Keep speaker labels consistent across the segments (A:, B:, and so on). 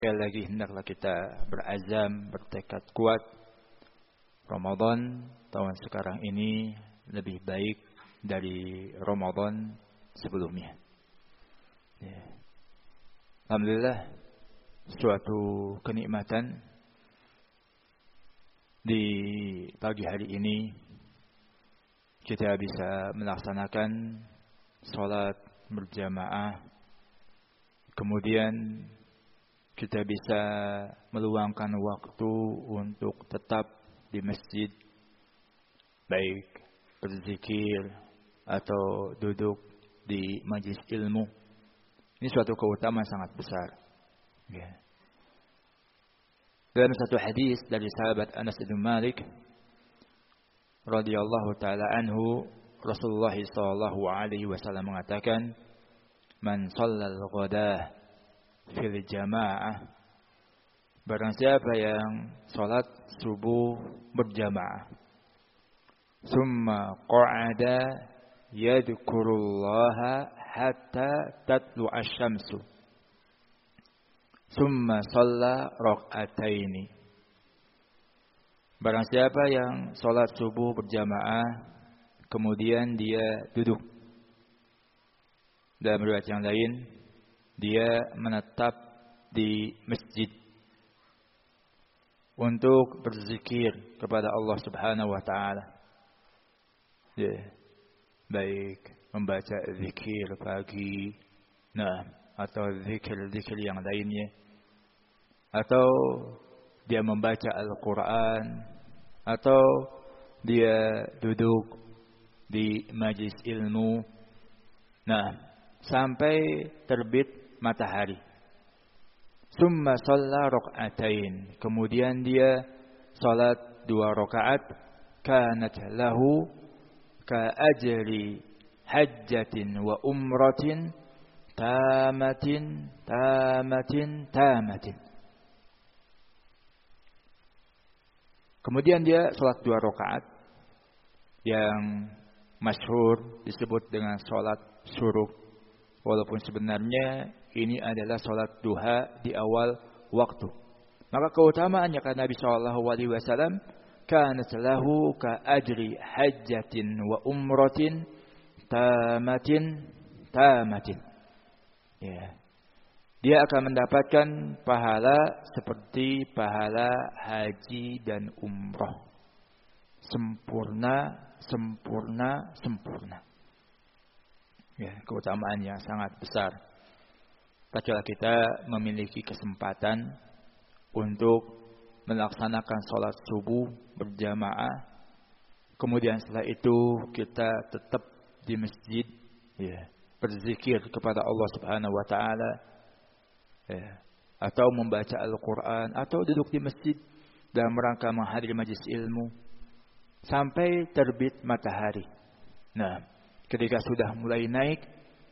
A: Sekali lagi hendaklah kita berazam, bertekad kuat. Ramadan tahun sekarang ini lebih baik dari Ramadan sebelumnya. Alhamdulillah, suatu kenikmatan di pagi hari ini kita bisa melaksanakan sholat berjamaah, kemudian kita bisa meluangkan waktu untuk tetap di masjid, baik berzikir atau duduk di majelis ilmu. Ini suatu keutamaan sangat besar. Dalam satu hadis dari sahabat Anas bin Malik radhiyallahu taala anhu, Rasulullah sallallahu alaihi wasallam mengatakan, "Man shallal ghadah fil jamaah," barang siapa yang salat subuh berjamaah, summa qa'ada yadhkurullaha hatta tatlu asy-syamsu, summa shalla rak'ataini. Barang siapa yang salat subuh berjamaah kemudian dia duduk, dalam riwayat yang lain dia menetap di masjid untuk berzikir kepada Allah Subhanahu wa taala. Baik membaca zikir pagi, atau zikir-zikir yang lainnya, atau dia membaca Al-Qur'an, atau dia duduk di majelis ilmu, sampai terbit matahari. Summa shalla rak'atain, kemudian dia salat 2 rakaat, kanat lahu ka ajri hajjatin wa umratin tamatin. Kemudian dia salat 2 rakaat yang masyhur disebut dengan salat syuruk, walaupun sebenarnya ini adalah salat duha di awal waktu. Maka keutamaannya kata Nabi sallallahu alaihi wasallam, kanat lahu ka ajri hajjatin wa umratin tamatin. Dia akan mendapatkan pahala seperti pahala haji dan umrah. Sempurna. Keutamaan yang sangat besar. Tatkala kita memiliki kesempatan untuk melaksanakan sholat subuh berjamaah, kemudian setelah itu kita tetap di masjid, berzikir kepada Allah Subhanahu wa taala, atau membaca Al-Qur'an, atau duduk di masjid dalam rangka menghadiri majelis ilmu sampai terbit matahari. Ketika sudah mulai naik,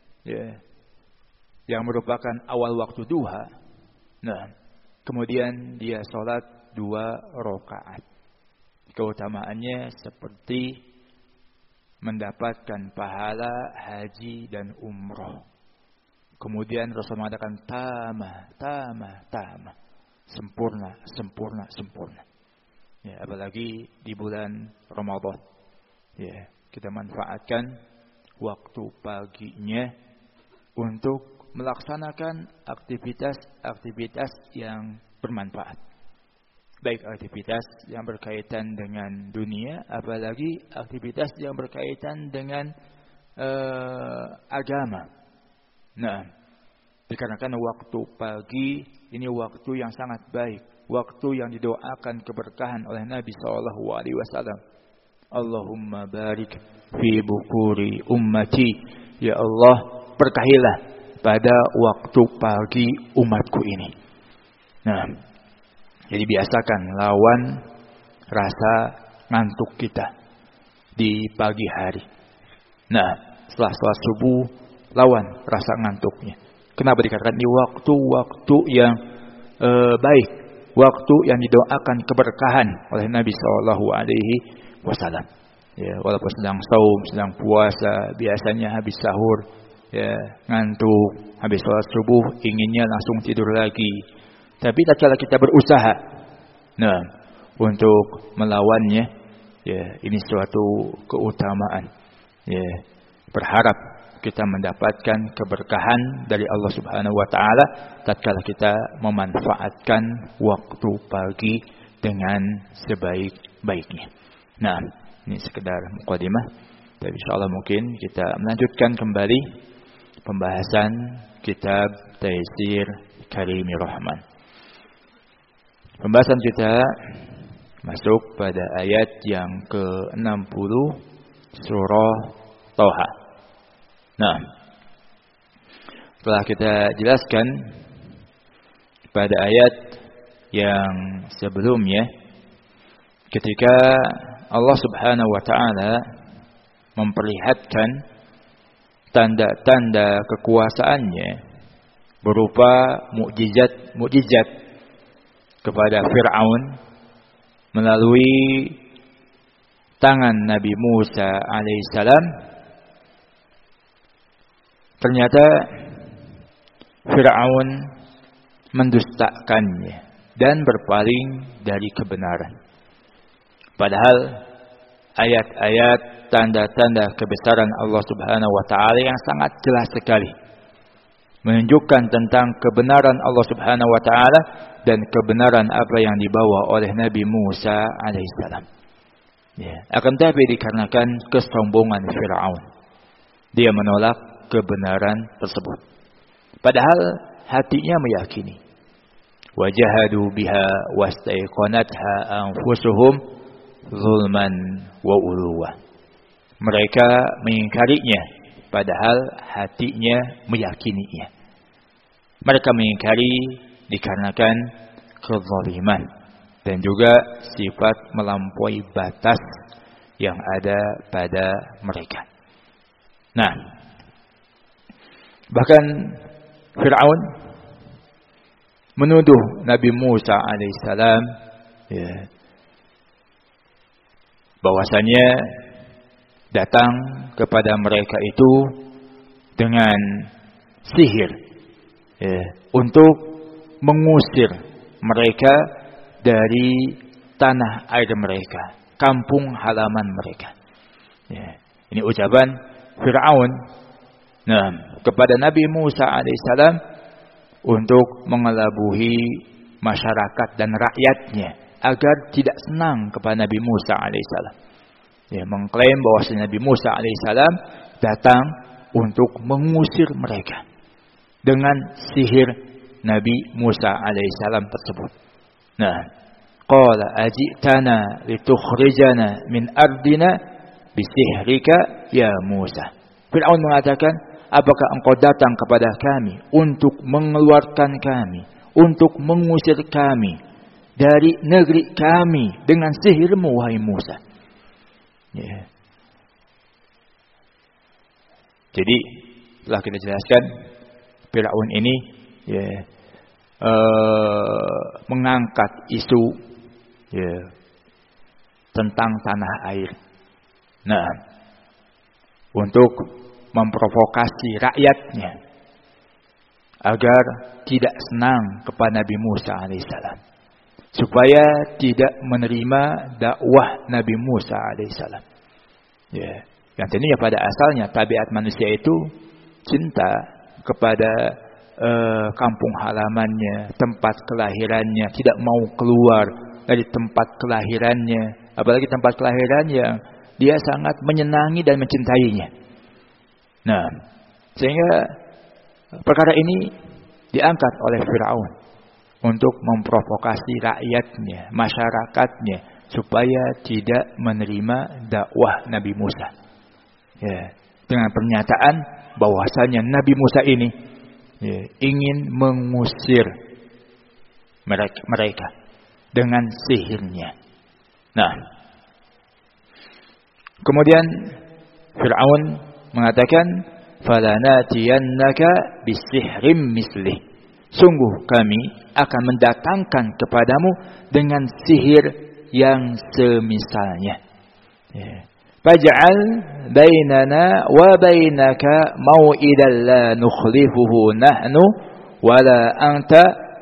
A: yang merupakan awal waktu duha, kemudian dia sholat 2 rakaat. Keutamaannya seperti mendapatkan pahala haji dan umrah. Kemudian Rasul mengatakan tama, sempurna. Apalagi di bulan Ramadan. Kita manfaatkan waktu paginya untuk melaksanakan aktivitas yang bermanfaat. Baik aktivitas yang berkaitan dengan dunia, apalagi aktivitas yang berkaitan dengan agama. Dikarenakan waktu pagi ini waktu yang sangat baik, waktu yang didoakan keberkahan oleh Nabi sallallahu alaihi wasallam. Allahumma barik fi bukuri ummati, ya Allah berkahilah pada waktu pagi umatku ini. Jadi biasakan lawan rasa ngantuk kita di pagi hari. Setelah sholat subuh, lawan rasa ngantuknya. Kenapa dikatakan ini waktu-waktu yang baik, waktu yang didoakan keberkahan oleh Nabi sallallahu alaihi wasallam. Walaupun sedang saum, sedang puasa, biasanya habis sahur ngantuk, habis sholat subuh inginnya langsung tidur lagi. Tapi tatkala kita berusaha untuk melawannya, ini suatu keutamaan. Berharap kita mendapatkan keberkahan dari Allah Subhanahu wa taala tatkala kita memanfaatkan waktu pagi dengan sebaik-baiknya. Nah, ini sekedar mukadimah. Tapi insyaallah mungkin kita melanjutkan kembali pembahasan kitab Taysir Karimir Rahman. Pembahasan kita masuk pada ayat yang ke-60 surah Thaha. Nah, setelah kita jelaskan pada ayat yang sebelumnya, ketika Allah Subhanahu wa taala memperlihatkan tanda-tanda kekuasaannya berupa mukjizat kepada Fir'aun melalui tangan Nabi Musa alaihissalam, ternyata Fir'aun mendustakannya dan berpaling dari kebenaran. Padahal ayat-ayat tanda-tanda kebesaran Allah Subhanahu wa taala yang sangat jelas sekali menunjukkan tentang kebenaran Allah Subhanahu wa taala dan kebenaran apa yang dibawa oleh Nabi Musa alaihissalam. Akan tetapi dikarenakan kesombongan Fir'aun, dia menolak kebenaran tersebut. Padahal hatinya meyakini. Wajahadu biha wastaiqanatha anfusuhum zulman wa uluwa. Mereka mengingkarinya padahal hatinya meyakininya. Mereka mengingkari dikarenakan kezaliman dan juga sifat melampaui batas yang ada pada mereka. Nah, bahkan Fir'aun menuduh Nabi Musa alaihissalam bahwasanya datang kepada mereka itu dengan sihir untuk mengusir mereka dari tanah air mereka, kampung halaman mereka. Ini ucapan Fir'aun kepada Nabi Musa alaihissalam untuk mengelabuhi masyarakat dan rakyatnya agar tidak senang kepada Nabi Musa alaihissalam. Mengklaim bahwa Nabi Musa alaihissalam datang untuk mengusir mereka dengan sihir Nabi Musa alaihissalam tersebut. Nah, qala ajitana litukhrijana min ardina bisihrika ya Musa. Fir'aun mengatakan, apakah engkau datang kepada kami untuk mengeluarkan kami, untuk mengusir kami dari negeri kami dengan sihirmu, wahai Musa? Jadi telah kita jelaskan, Fir'aun ini mengangkat isu tentang tanah air. Nah, untuk memprovokasi rakyatnya agar tidak senang kepada Nabi Musa alaihissalam, supaya tidak menerima dakwah Nabi Musa alaihissalam. Yang tentunya pada asalnya tabiat manusia itu cinta kepada kampung halamannya, tempat kelahirannya, tidak mau keluar dari tempat kelahirannya, apalagi tempat kelahirannya dia sangat menyenangi dan mencintainya. Nah, sehingga perkara ini diangkat oleh Fir'aun untuk memprovokasi rakyatnya, masyarakatnya, supaya tidak menerima dakwah Nabi Musa. Dengan pernyataan bahwasanya Nabi Musa ini ingin mengusir mereka dengan sihirnya. Nah, kemudian Fir'aun mengatakan, falanatiyannaka bisihrim mislih. Sungguh kami akan mendatangkan kepadamu dengan sihir yang semisalnya. Faj'al bainana wa bainaka mau'idan la nukhlifuhu nahnu wala anta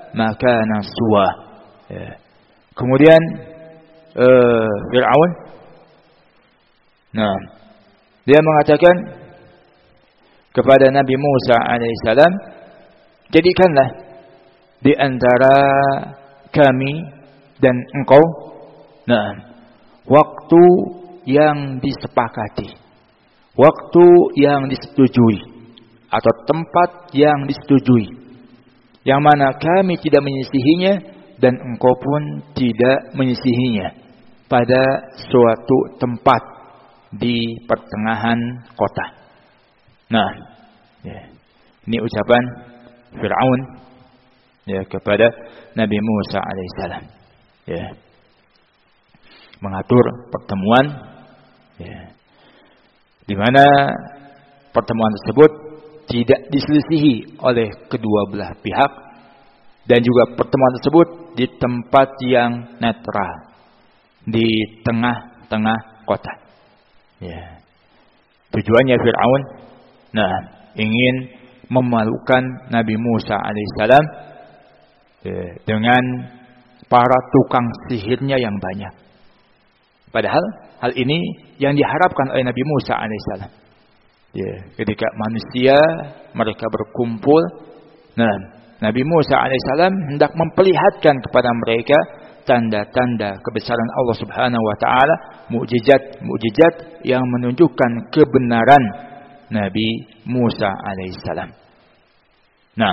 A: makanan suwa. Ya. Kemudian Fir'aun, nah, dia mengatakan kepada Nabi Musa alaihissalam, jadikanlah di antara kami dan engkau, nah, waktu yang disepakati, waktu yang disetujui, atau tempat yang disetujui, yang mana kami tidak menyisihinya dan engkau pun tidak menyisihinya, pada suatu tempat di pertengahan kota. Nah, ya, ini ucapan Fir'aun, ya, kepada Nabi Musa alaihissalam, ya, mengatur pertemuan, ya, di mana pertemuan tersebut tidak diselisihi oleh kedua belah pihak, dan juga pertemuan tersebut di tempat yang netral, di tengah-tengah kota. Ya. Tujuannya Fir'aun, nah, ingin memalukan Nabi Musa alaihissalam, ya, dengan para tukang sihirnya yang banyak. Padahal hal ini yang diharapkan oleh Nabi Musa alaihissalam. Ya, ketika manusia mereka berkumpul, nah, Nabi Musa alaihissalam hendak memperlihatkan kepada mereka tanda-tanda kebesaran Allah Subhanahu wa taala, mukjizat-mukjizat yang menunjukkan kebenaran Nabi Musa alaihissalam. Nah,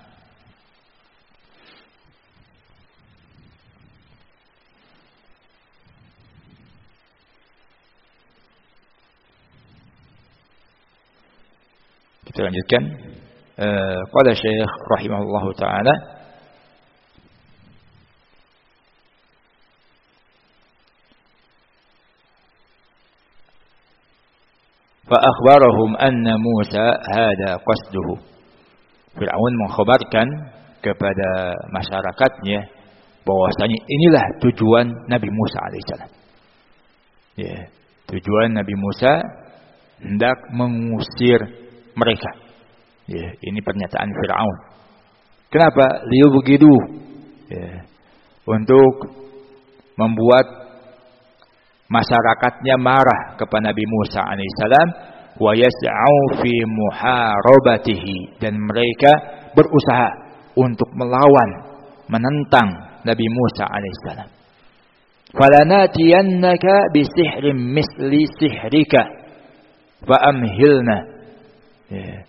A: kita lanjutkan. Qala Syekh rahimahullahu taala, fa akhbarahum anna Musa hada qasduhu. Fir'aun mengkhabarkan kepada masyarakatnya bahwasanya inilah tujuan Nabi Musa alaihissalam. Ya, tujuan Nabi Musa hendak mengusir mereka. Ya, ini pernyataan Fir'aun. Kenapa? Liyubghidu, ya, untuk membuat masyarakatnya marah kepada Nabi Musa alaihissalam, wa yas'au fi muharabatihi, dan mereka berusaha untuk melawan, menentang Nabi Musa alaihissalam. Falanatiyannaka bisihrin misli sihrika fa amhilna. Ya.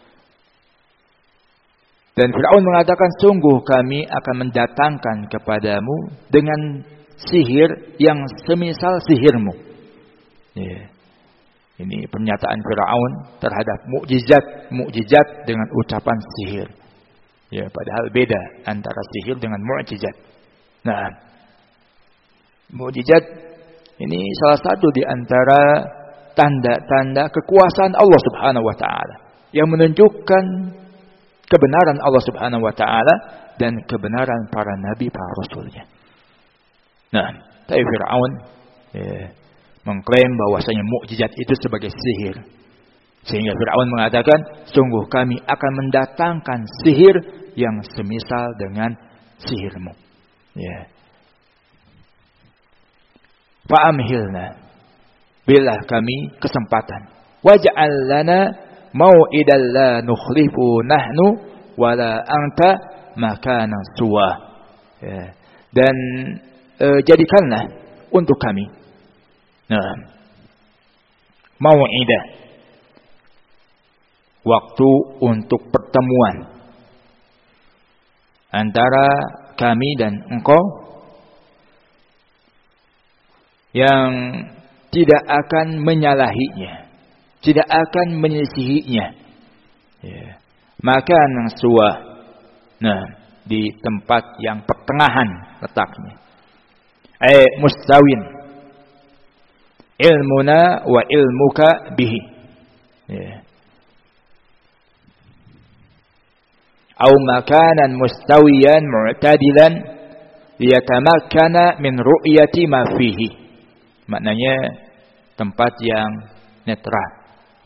A: Dan Fir'aun mengatakan, sungguh kami akan mendatangkan kepadamu dengan sihir yang semisal sihirmu. Ya. Ini pernyataan Fir'aun terhadap mukjizat dengan ucapan sihir. Ya, padahal beda antara sihir dengan mukjizat. Nah, mukjizat ini salah satu di antara tanda-tanda kekuasaan Allah Subhanahu wa taala yang menunjukkan kebenaran Allah Subhanahu wa taala dan kebenaran para nabi, para rasulnya. Nah, tapi Fir'aun mengklaim bahwasanya mukjizat itu sebagai sihir. Sehingga Fir'aun mengatakan, sungguh kami akan mendatangkan sihir yang semisal dengan sihirmu. Ya. Fa'amhilna, berilah kami kesempatan. Waj'al lana mau'idan la nukhlifu nahnu wala anta makanan suwa. Ya. Dan jadikanlah untuk kami, nah, mau'idah, waktu untuk pertemuan antara kami dan engkau yang tidak akan menyalahinya, tidak akan menyelisihinya. Ya. Makanan suwa, nah, di tempat yang pertengahan letaknya. Mustawin ilmuna wa ilmuka bihi. Ya. Au makanan mustawiyan mu'tadilan liyatamakkana min ru'yati ma fihi. Maknanya tempat yang netral.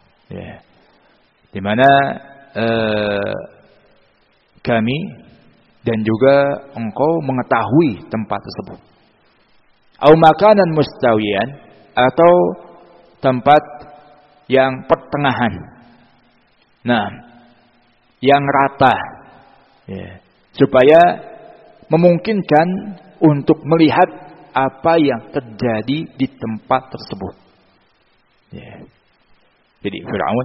A: Ya. Di mana kami dan juga engkau mengetahui tempat tersebut. Au makanan mustawiyan, atau tempat yang pertengahan. Nah, yang rata, ya, supaya memungkinkan untuk melihat apa yang terjadi di tempat tersebut. Ya. Jadi Fir'aun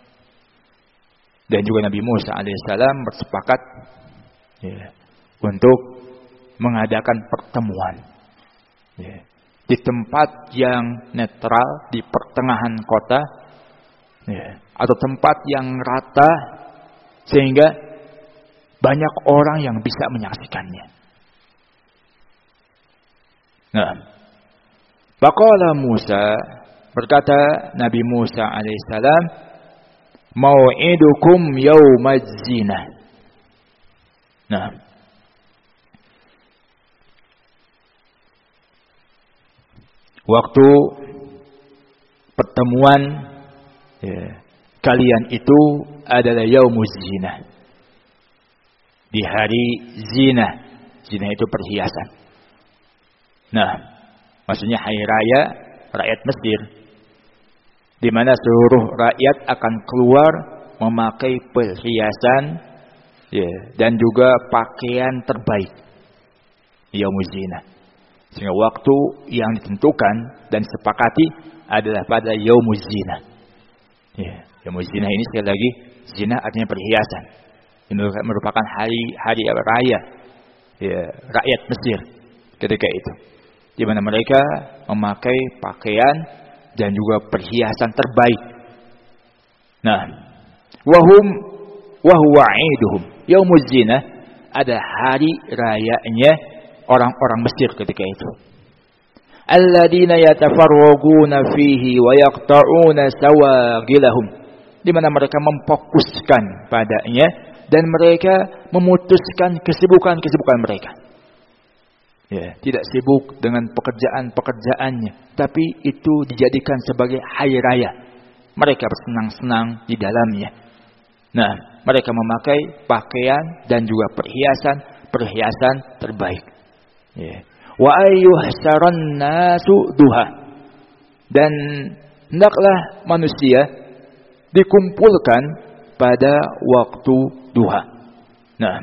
A: dan juga Nabi Musa alaihissalam bersepakat, ya, untuk mengadakan pertemuan, ya, di tempat yang netral, di pertengahan kota, ya, atau tempat yang rata sehingga banyak orang yang bisa menyaksikannya. Nah, faqala Musa, berkata Nabi Musa alaihissalam, mau'idukum yaumaz zinah. Nah, waktu pertemuan, ya, kalian itu adalah yaumuz zinah, di hari zina. Zina itu perhiasan. Nah, maksudnya hari raya rakyat Mesir, di mana seluruh rakyat akan keluar memakai perhiasan, ya, dan juga pakaian terbaik, yaumuz zina. Sehingga waktu yang ditentukan dan disepakati adalah pada yaumuz zina. Ya, yaumuz zina ini sekali lagi, zina artinya perhiasan. Ini merupakan hari raya, ya, rakyat Mesir ketika itu, di mana mereka memakai pakaian dan juga perhiasan terbaik. Nah, wa huwa 'iduhum. Yaumuz zina ada hari rayanya orang-orang Mesir ketika itu. Alladzina yatafarraguna fihi wa yaqta'una sawagilahum, di mana mereka memfokuskan padanya dan mereka memutuskan kesibukan-kesibukan mereka. Ya, tidak sibuk dengan pekerjaan-pekerjaannya, tapi itu dijadikan sebagai hari raya. Mereka bersenang-senang di dalamnya. Nah, mereka memakai pakaian dan juga perhiasan terbaik. Ya. Wa ayyuhsaran nasu duha, dan hendaklah manusia dikumpulkan pada waktu duha. Nah,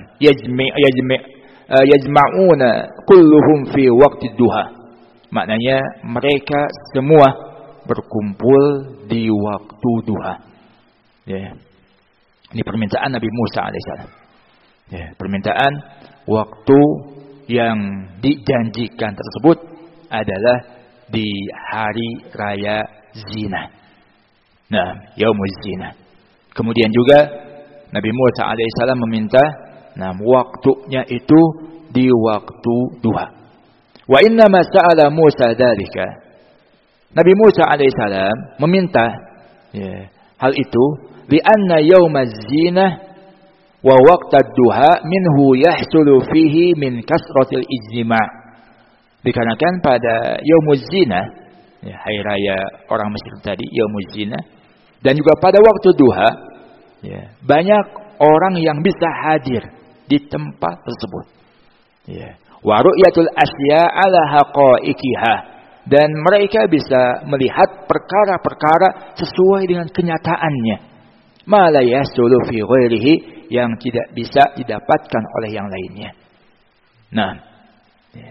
A: yajma'una kulluhum fi waqti duha. Maknanya mereka semua berkumpul di waktu duha. Ya. Ini permintaan Nabi Musa alaihissalam. Ya, permintaan waktu yang dijanjikan tersebut adalah di hari raya zina. Nah, yaumuz zina. Kemudian juga Nabi Musa alaihissalam meminta, nah, waktunya itu di waktu duha. Wa inna ma sa'ala Musa dzalika. Nabi Musa alaihissalam meminta, ya, hal itu li anna yaumaz zinah wa waqtad duha minhu yahsulu fihi min kasratil ijtima'. Dikarenakan pada yaumuz zinah, ya, hari raya orang Mesir tadi, yaumuz zinah, dan juga pada waktu duha, ya, banyak orang yang bisa hadir di tempat tersebut. Ya. Wa ru'yatul asya ala haqa'iqiha, dan mereka bisa melihat perkara-perkara sesuai dengan kenyataannya. Ma la yasulu fi ghairihi, yang tidak bisa didapatkan oleh yang lainnya. Nah, ya,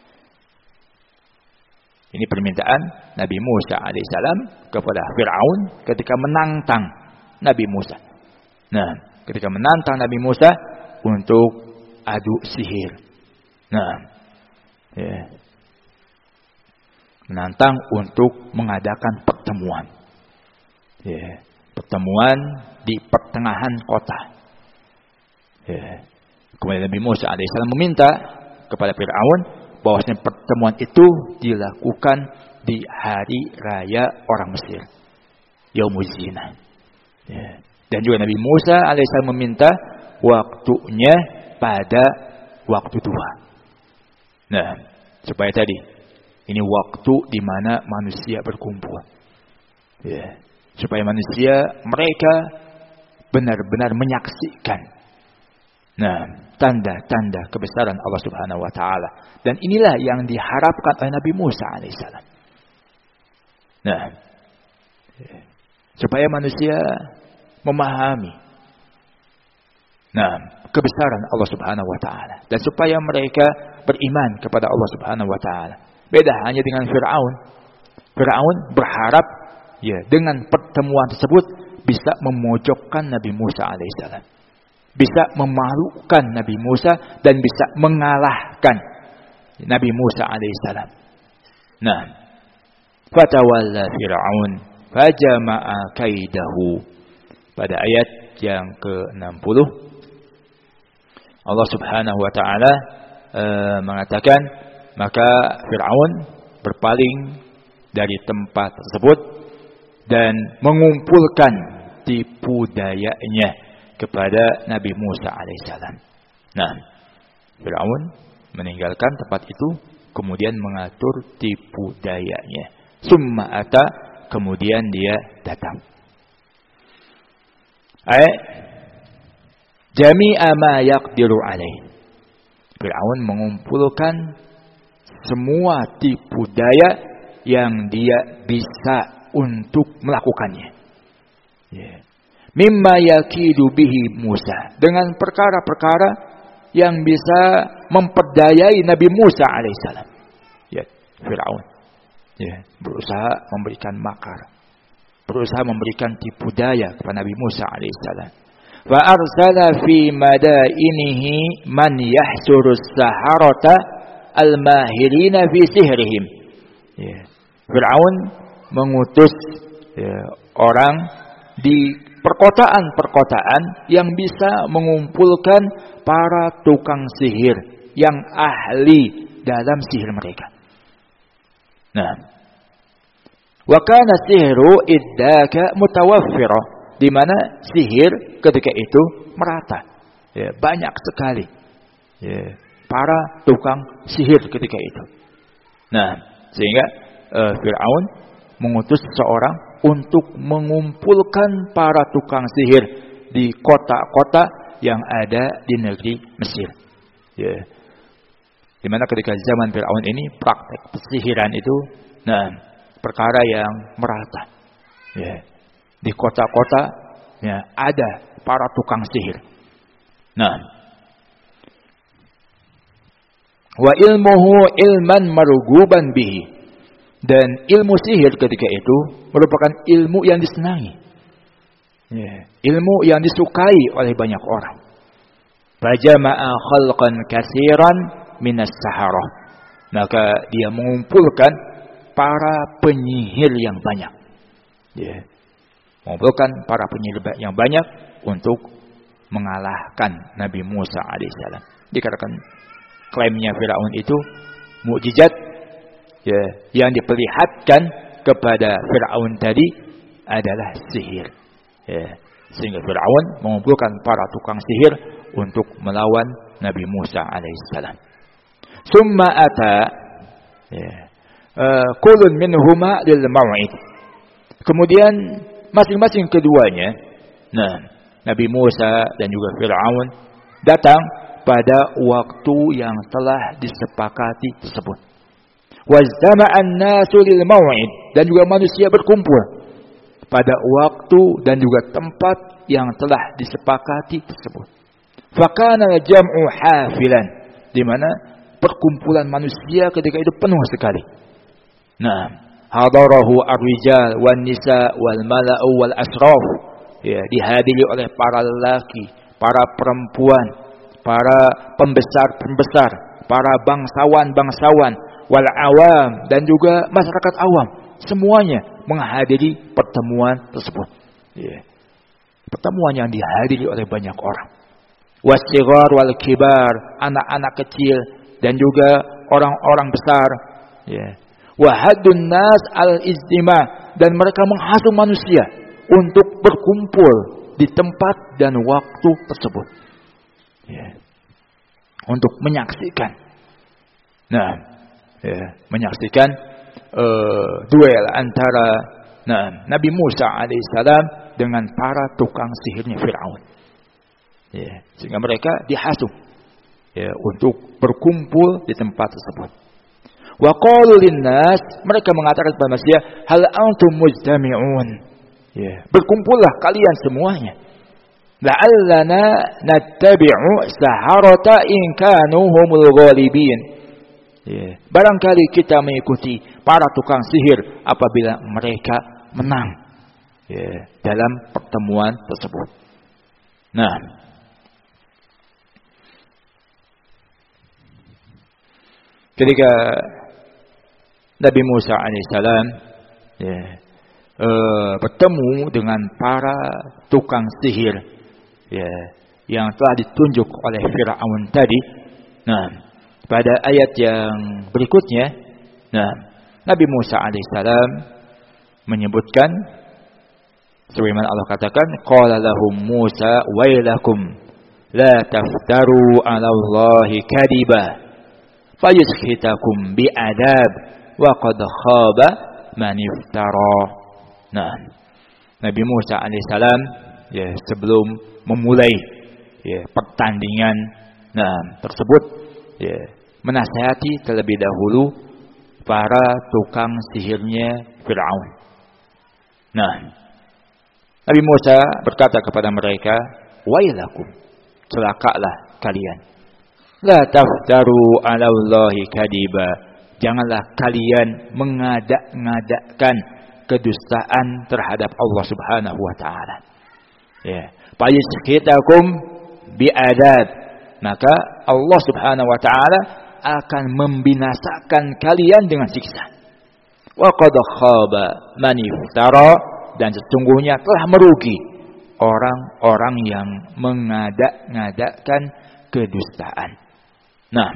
A: ini permintaan Nabi Musa alaihissalam kepada Fir'aun ketika menantang Nabi Musa. Nah, ketika menantang Nabi Musa untuk adu sihir. Nah, ya, menantang untuk mengadakan pertemuan. Ya, pertemuan di pertengahan kota. Ya. Kemudian Nabi Musa alaihissalam meminta kepada Fir'aun bahwasanya pertemuan itu dilakukan di hari raya orang Mesir, yaumuz zina. Ya. Dan juga Nabi Musa alaihissalam meminta waktunya pada waktu duha. Nah, supaya tadi ini waktu di mana manusia berkumpul. Ya. Supaya manusia mereka benar-benar menyaksikan. Nah, tanda-tanda kebesaran Allah Subhanahu wa taala. Dan inilah yang diharapkan oleh Nabi Musa alaihissalam. Nah, supaya manusia memahami kebesaran Allah Subhanahu wa taala dan supaya mereka beriman kepada Allah Subhanahu wa taala. Beda hanya dengan Firaun. Firaun berharap dengan pertemuan tersebut bisa memojokkan Nabi Musa alaihissalam. Bisa memalukan Nabi Musa dan bisa mengalahkan Nabi Musa alaihissalam. Nah, fatawalla Fir'aun fajama'a kaidahu. Pada ayat yang ke-60 Allah Subhanahu wa taala mengatakan, maka Fir'aun berpaling dari tempat tersebut dan mengumpulkan tipu dayanya kepada Nabi Musa alaihissalam. Nah, Fir'aun meninggalkan tempat itu, kemudian mengatur tipu dayanya. Summa ata, kemudian dia datang. Jami'a ma yaqdiru alaih. Fir'aun mengumpulkan semua tipu daya yang dia bisa untuk melakukannya. Mimma yakidu bihi Musa, dengan perkara-perkara yang bisa memperdayai Nabi Musa alaihissalam. Fir'aun berusaha memberikan makar, berusaha memberikan tipu daya kepada Nabi Musa alaihissalam. Fa arsala fi madainihi man yahsurus saharata al-mahirina fi sihrihim. Fir'aun mengutus orang di perkotaan-perkotaan yang bisa mengumpulkan para tukang sihir yang ahli dalam sihir mereka. Nah, wa kana sihru iddaka mutawaffira, di mana sihir ketika itu merata. Banyak sekali para tukang sihir ketika itu. Nah, sehingga Fir'aun mengutus seseorang untuk mengumpulkan para tukang sihir di kota-kota yang ada di negeri Mesir. Di mana ketika zaman Fir'aun ini praktek sisiran itu perkara yang merata. Di kota-kota ada para tukang sihir. Nah, wa ilmuhu ilman marghuban bihi. Dan ilmu sihir ketika itu merupakan ilmu yang disenangi. Ilmu yang disukai oleh banyak orang. Fajama'a khalqan katsiran minas saharah. Maka dia mengumpulkan para penyihir yang banyak. Mengumpulkan para penyihir yang banyak untuk mengalahkan Nabi Musa alaihissalam. Dikatakan klaimnya Firaun itu mukjizat yang diperlihatkan kepada Fir'aun tadi adalah sihir. Sehingga Fir'aun mengumpulkan para tukang sihir untuk melawan Nabi Musa alaihissalam. Summa ata kullun minhuma lil maw'id. Kemudian masing-masing keduanya, Nabi Musa dan juga Fir'aun datang pada waktu yang telah disepakati tersebut. Wajtama'an nasu lil maw'id, dan juga manusia berkumpul pada waktu dan juga tempat yang telah disepakati tersebut. Fakana jam'u hafilan, di mana perkumpulan manusia ketika itu penuh sekali. Hadarahu ar-rijal wan nisa wal mala'u wal asraf. Dihadiri oleh para lelaki, para perempuan, para pembesar-pembesar, para bangsawan-bangsawan, wal awam, dan juga masyarakat awam, semuanya menghadiri pertemuan tersebut. Pertemuan yang dihadiri oleh banyak orang. Wasighar wal kibar, anak-anak kecil dan juga orang-orang besar. Wahadun nas al istima, dan mereka menghasut manusia untuk berkumpul di tempat dan waktu tersebut. Untuk menyaksikan. Menyaksikan duel antara Nabi Musa alaihissalam dengan para tukang sihirnya Fir'aun. Sehingga mereka dihasut ya, untuk berkumpul di tempat tersebut. Wa qalu linnas, mereka mengatakan kepada manusia, hal antum mujtami'un. Ya, berkumpullah kalian semuanya. La'allana nattabi'u saharata in kanu humul ghalibin. Ya, barangkali kita mengikuti para tukang sihir apabila mereka menang, ya, dalam pertemuan tersebut. Nah, ketika Nabi Musa alaihissalam, ya, bertemu dengan para tukang sihir, ya, yang telah ditunjuk oleh Fir'aun tadi. Nah, pada ayat yang berikutnya, nah, Nabi Musa alaihissalam menyebutkan, sebagaimana Allah katakan, qala lahum Musa wailakum la taftaru 'ala Allahi kadiba fayuskhitakum bi'adab wa qad khaba man iftara. Nah, Nabi Musa alaihissalam, ya, sebelum memulai, ya, pertandingan, nah, tersebut, ya, menasihati terlebih dahulu para tukang sihirnya Fir'aun. Nah, Nabi Musa berkata kepada mereka, wailakum, celakalah kalian. La taftaru 'ala Allahi kadiba. Janganlah kalian mengadak-ngadakkan kedustaan terhadap Allah Subhanahu wa taala. Ya, fayuskhitakum bi'adab. Maka Allah Subhanahu wa taala akan membinasakan kalian dengan siksa. Wa qad khaba man iftara, dan sesungguhnya telah merugi orang-orang yang mengadak-ngadakkan kedustaan. Nah,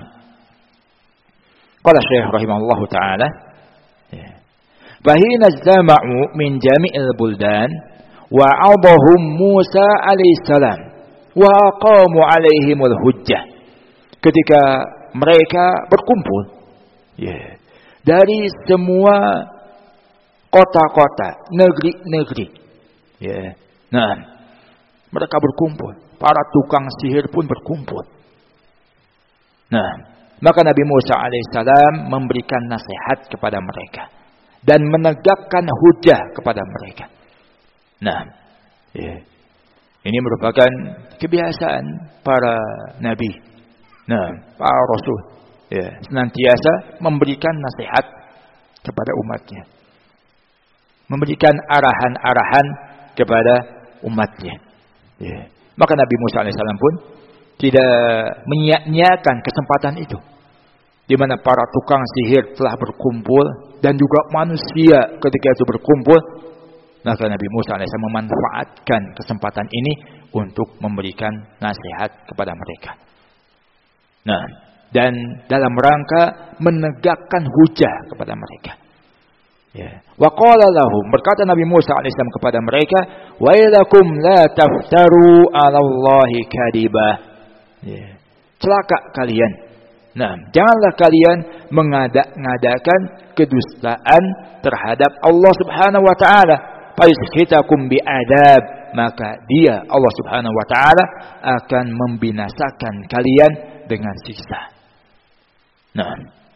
A: qala Syekh rahimahullahu taala, fahina jama'u min jami'il buldan wa 'adahum Musa alaihissalam wa aqamu alaihimul hujjah. Ketika mereka berkumpul, ya, dari semua kota-kota, negeri-negeri, ya. Nah, mereka berkumpul, para tukang sihir pun berkumpul. Nah, maka Nabi Musa alaihissalam memberikan nasihat kepada mereka dan menegakkan hujah kepada mereka. Nah, ya, ini merupakan kebiasaan para nabi, nah, para rasul, ya, senantiasa memberikan nasihat kepada umatnya, memberikan arahan-arahan kepada umatnya. Ya. Maka Nabi Musa alaihissalam pun tidak menyia-nyiakan kesempatan itu, di mana para tukang sihir telah berkumpul dan juga manusia ketika itu berkumpul. Maka Nabi Musa alaihissalam memanfaatkan kesempatan ini untuk memberikan nasihat kepada mereka. Nah, dan dalam rangka menegakkan hujah kepada mereka. Ya. Wa qala lahum, berkata Nabi Musa alaihissalam kepada mereka, wailakum la taftaru 'ala Allahi kadiba. Ya. Celaka kalian. Nah, janganlah kalian mengadak-ngadakan kedustaan terhadap Allah Subhanahu wa taala. Fayuskhitakum bi'adab, maka Dia, Allah Subhanahu wa taala, akan membinasakan kalian dengan siksa. Nah,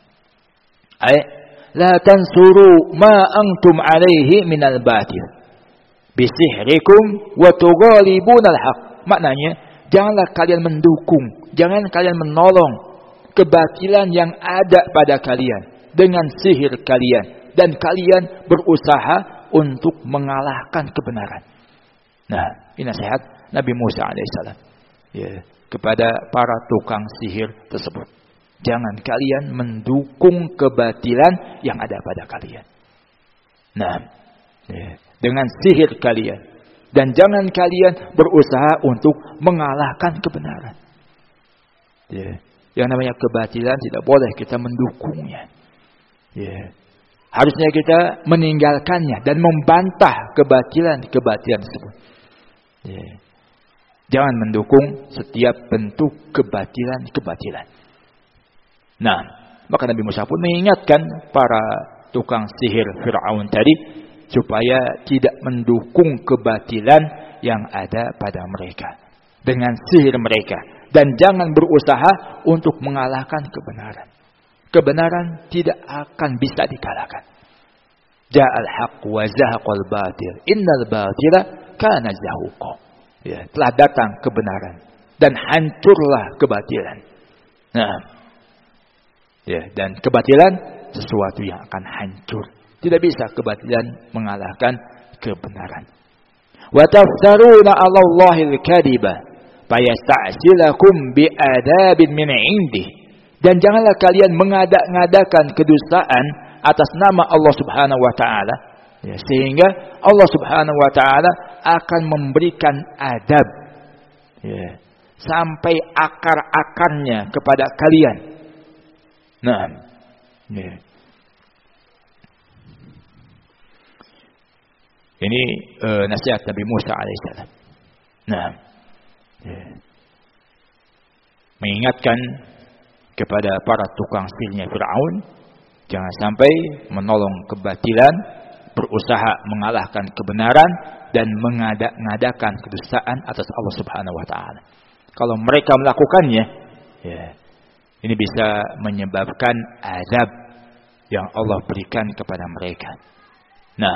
A: la tansuru ma antum alaihi minal batil bisihrikum wa tughalibuna al-haq. Maknanya, janganlah kalian mendukung, jangan kalian menolong kebatilan yang ada pada kalian dengan sihir kalian, dan kalian berusaha untuk mengalahkan kebenaran. Nah, ini nasihat Nabi Musa alaihissalam, ya, kepada para tukang sihir tersebut. Jangan kalian mendukung kebatilan yang ada pada kalian. Nah, ya, dengan sihir kalian, dan jangan kalian berusaha untuk mengalahkan kebenaran. Ya, yang namanya kebatilan tidak boleh kita mendukungnya. Ya, harusnya kita meninggalkannya dan membantah kebatilan tersebut. Ya. Jangan mendukung setiap bentuk kebatilan. Nah, maka Nabi Musa pun mengingatkan para tukang sihir Fir'aun tadi supaya tidak mendukung kebatilan yang ada pada mereka dengan sihir mereka Dan jangan berusaha untuk mengalahkan kebenaran. Kebenaran tidak akan bisa dikalahkan. Ja'al haqq wa zahaqal batil. Innal batila kana zahuqa. Ya, telah datang kebenaran dan hancurlah kebatilan. Nah, ya, dan kebatilan sesuatu yang akan hancur. Tidak bisa kebatilan mengalahkan kebenaran. Wa taftaruna 'ala Allahil kadiba fayasta'silakum bi'adabin min 'indih. Dan janganlah kalian mengadak-ngadakan kedustaan atas nama Allah Subhanahu wa taala, ya, sehingga Allah Subhanahu wa taala akan memberikan adab, ya, sampai akar-akarnya kepada kalian. Nah, ya. Ini nasihat Nabi Musa alaihissalam. Nah, ya. Mengingatkan kepada para tukang sihirnya Fir'aun, jangan sampai menolong kebatilan, berusaha mengalahkan kebenaran, dan mengadak-ngadakan kedustaan atas Allah Subhanahu wa taala. Kalau mereka melakukannya, ya, ini bisa menyebabkan azab yang Allah berikan kepada mereka. Nah,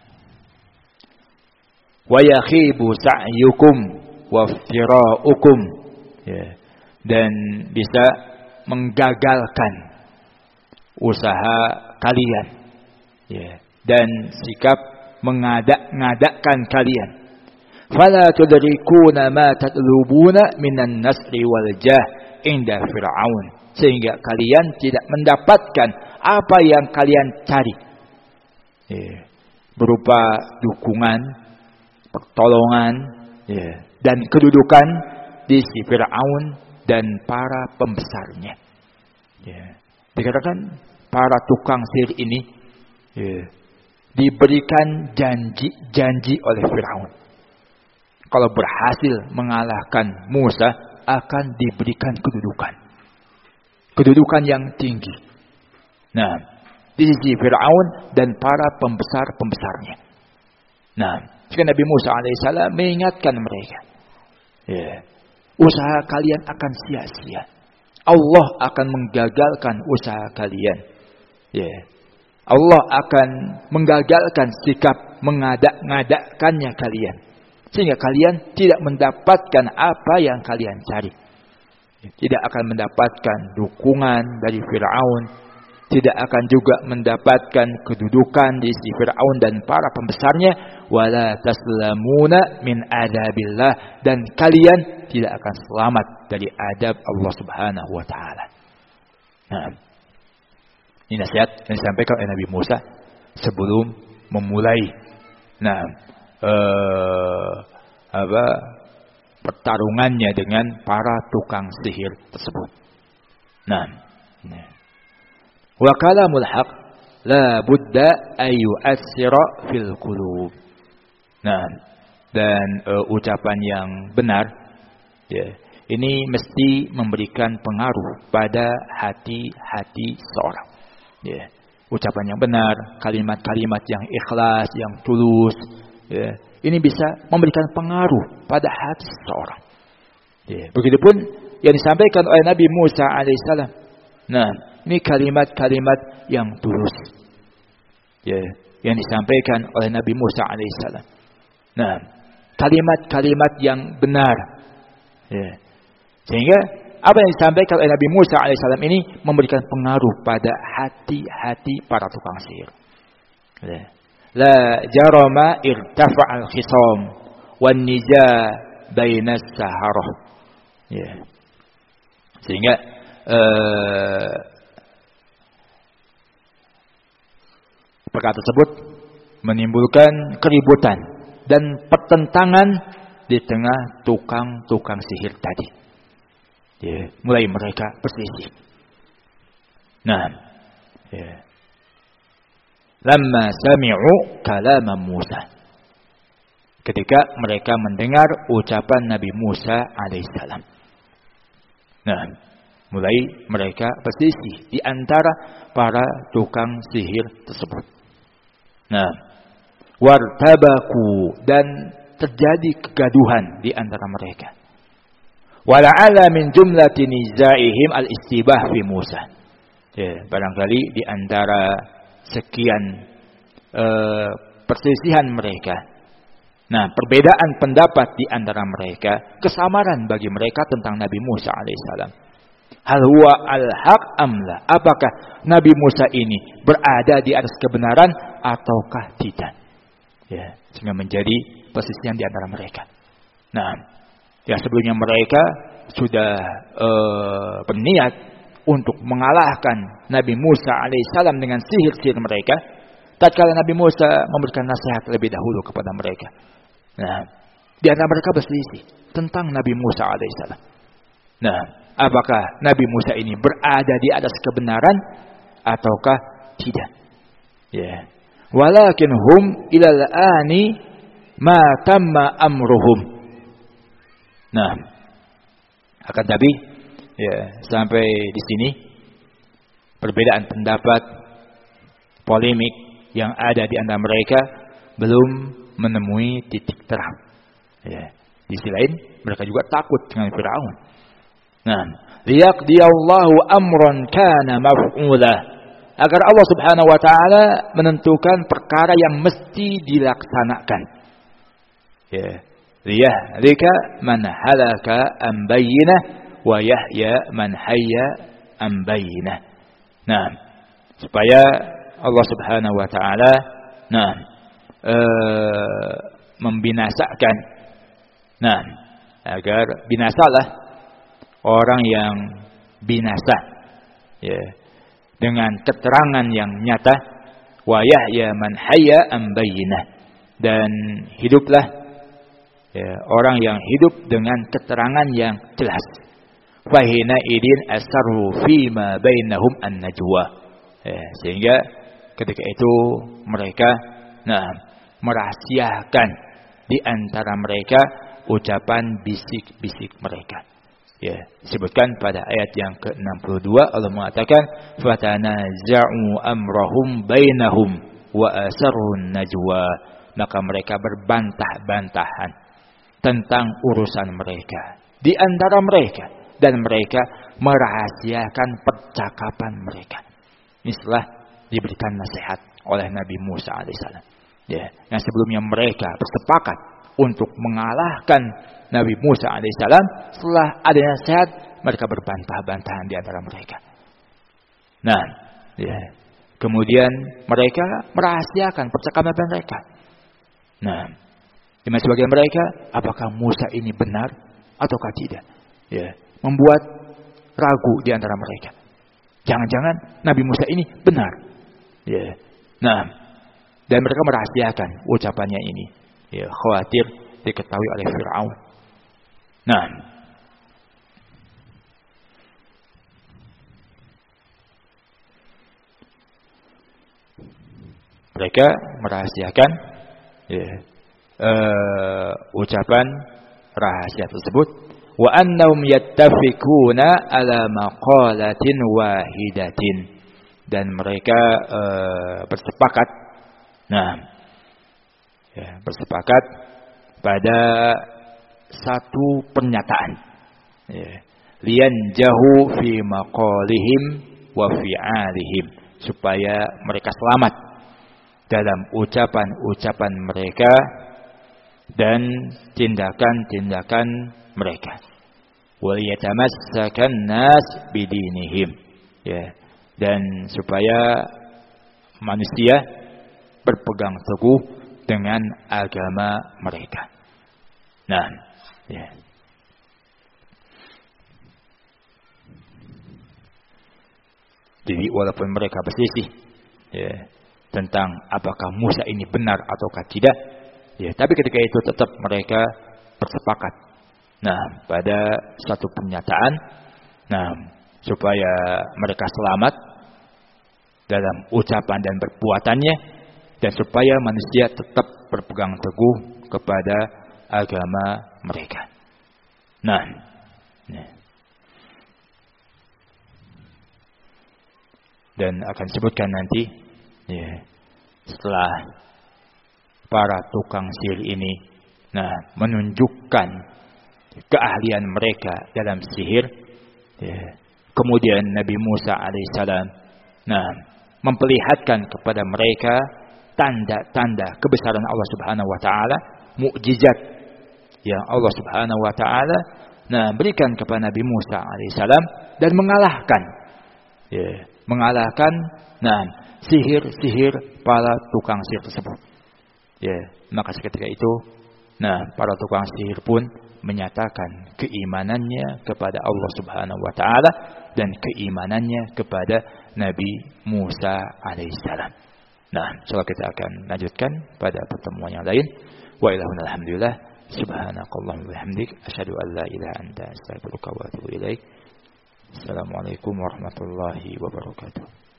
A: wa yakhibu sa'yukum wa fira'ukum, ya, dan bisa menggagalkan usaha kalian, ya, dan sikap mengadak-ngadakkan kalian. Fala tudrikuna ma tatlubuna minan nasri wal jah inda Fir'aun, sehingga kalian tidak mendapatkan apa yang kalian cari, ya, berupa dukungan, pertolongan, ya, dan kedudukan di sisi Fir'aun dan para pembesarnya. Ya. Dikatakan para tukang sihir ini, ya, diberikan janji oleh Fir'aun. Kalau berhasil mengalahkan Musa, akan diberikan kedudukan. Kedudukan yang tinggi. Nah, di sisi Fir'aun dan para pembesar-pembesarnya. Nah, jika Nabi Musa alaihissalam mengingatkan mereka, ya, usaha kalian akan sia-sia. Allah akan menggagalkan usaha kalian. Ya. Allah akan menggagalkan sikap mengadak-ngadakkannya kalian, sehingga kalian tidak mendapatkan apa yang kalian cari. Tidak akan mendapatkan dukungan dari Fir'aun, tidak akan juga mendapatkan kedudukan di sisi Fir'aun dan para pembesarnya. Wala taslamuna min adabillah, dan kalian tidak akan selamat dari adab Allah Subhanahu wa taala. Nah, ini nasihat yang disampaikan oleh Nabi Musa sebelum memulai pertarungannya dengan para tukang sihir tersebut. Nah, wa kalamul haq la budda ayu asira fil qulub. Nah, dan ucapan yang benar, ya, ini mesti memberikan pengaruh pada hati-hati seorang. Ya, ucapan yang benar, kalimat-kalimat yang ikhlas, yang tulus, ya, ini bisa memberikan pengaruh pada hati seorang. Ya, begitupun yang disampaikan oleh Nabi Musa alaihissalam. Nah, ini kalimat-kalimat yang tulus, ya, yang disampaikan oleh Nabi Musa alaihissalam. Nah, kalimat-kalimat yang benar, ya, sehingga apa yang disampaikan oleh Nabi Musa alaihissalam ini memberikan pengaruh pada hati-hati para tukang sihir. Ya. La jarama irtafa'al khisam wan nija bainas saharah. Ya. Sehingga perkara tersebut menimbulkan keributan dan pertentangan di tengah tukang-tukang sihir tadi. Ya, mulai mereka berselisih. Nah, ya. Lamma sami'u kalama Musa. Ketika mereka mendengar ucapan Nabi Musa alaihissalam. Nah, mulai mereka berselisih di antara para tukang sihir tersebut. Nah, wartabaku, dan terjadi kegaduhan di antara mereka. Wala'ala min jumlati nizaihim al-istibah fi Musa. Ya, barangkali di antara sekian perselisihan mereka. Nah, perbedaan pendapat di antara mereka, kesamaran bagi mereka tentang Nabi Musa alaihissalam. Hal huwa al-haq amla? Apakah Nabi Musa ini berada di atas kebenaran ataukah tidak? Ya, sehingga menjadi perselisihan di antara mereka. Nah, yang sebelumnya mereka sudah berniat untuk mengalahkan Nabi Musa alaihissalam dengan sihir-sihir mereka. Tatkala Nabi Musa memberikan nasihat lebih dahulu kepada mereka. Nah, di antara mereka berselisih tentang Nabi Musa alaihissalam. Nah, apakah Nabi Musa ini berada di atas kebenaran ataukah tidak? Ya. Walakin hum ilal ani ma tamma amruhum. Nah, akan tapi ya, sampai di sini perbedaan pendapat, polemik yang ada di antara mereka belum menemui titik terang. Ya, di sisi lain mereka juga takut dengan Firaun. Nah, liyaqdiyallahu amran kana maf'ula, agar Allah Subhanahu wa taala menentukan perkara yang mesti dilaksanakan. Ya, liyahlika man halaka an bayyinah wa yahya man hayya an bayyinah. Nah, supaya Allah Subhanahu wa taala membinasakan, nah, agar binasalah orang yang binasa, ya, dengan keterangan yang nyata, wa yahya man hayya an bayyinah, dan hiduplah, ya, orang yang hidup dengan keterangan yang jelas. Fa hina idin asarru fi ma bainahum an-najwa, ya, sehingga ketika itu mereka merahasiakan di antara mereka ucapan bisik-bisik mereka. Ya, disebutkan pada ayat yang ke-62 Allah mengatakan fatanaza'u amrahum bainahum wa asarrun najwa, maka mereka berbantah-bantahan tentang urusan mereka di antara mereka, dan mereka merahasiakan percakapan mereka. Ini setelah diberikan nasihat oleh Nabi Musa alaihissalam. Ya, yang sebelumnya mereka bersepakat untuk mengalahkan Nabi Musa alaihissalam, setelah ada nasihat mereka berbantah-bantahan di antara mereka. Nah, ya, kemudian mereka merahasiakan percakapan mereka. Nah, di sebagian mereka, apakah Musa ini benar ataukah tidak? Ya, membuat ragu di antara mereka. Jangan-jangan Nabi Musa ini benar. Ya. Nah, dan mereka merahasiakan ucapannya ini. Ya, khawatir diketahui oleh Firaun. Nah, mereka merahasiakan, ya, ucapan rahasia tersebut. Wa annahum yattafiquna ala maqalatin wahidatin, dan mereka bersepakat, bersepakat pada satu pernyataan, lian jahu fi maqalihim wa fi'alihim, supaya mereka selamat dalam ucapan-ucapan mereka dan tindakan-tindakan mereka. Wal yatamassakan nas bidinihim, ya, dan supaya manusia berpegang teguh dengan agama mereka. Nah, ya. Jadi walaupun mereka berselisih, ya, tentang apakah Musa ini benar ataukah tidak, ya, tapi ketika itu tetap mereka bersepakat, pada suatu pernyataan, supaya mereka selamat dalam ucapan dan perbuatannya, dan supaya manusia tetap berpegang teguh kepada agama mereka. Dan akan disebutkan nanti, ya, setelah para tukang sihir ini menunjukkan keahlian mereka dalam sihir. Kemudian Nabi Musa alaihissalam memperlihatkan kepada mereka tanda-tanda kebesaran Allah Subhanahu wa taala, mukjizat yang Allah Subhanahu wa taala berikan kepada Nabi Musa alaihissalam dan mengalahkan sihir-sihir para tukang sihir tersebut. Maka seketika itu para tukang sihir pun menyatakan keimanannya kepada Allah Subhanahu wa taala dan keimanannya kepada Nabi Musa alaihissalam. Insyaallah kita akan lanjutkan pada pertemuan yang lain. Wa ilahuna alhamdulillah. Subhanakallahumma wa bihamdik asyhadu an la ilaha illa anta astaghfiruka wa atubu ilaik. Assalamualaikum warahmatullahi wabarakatuh.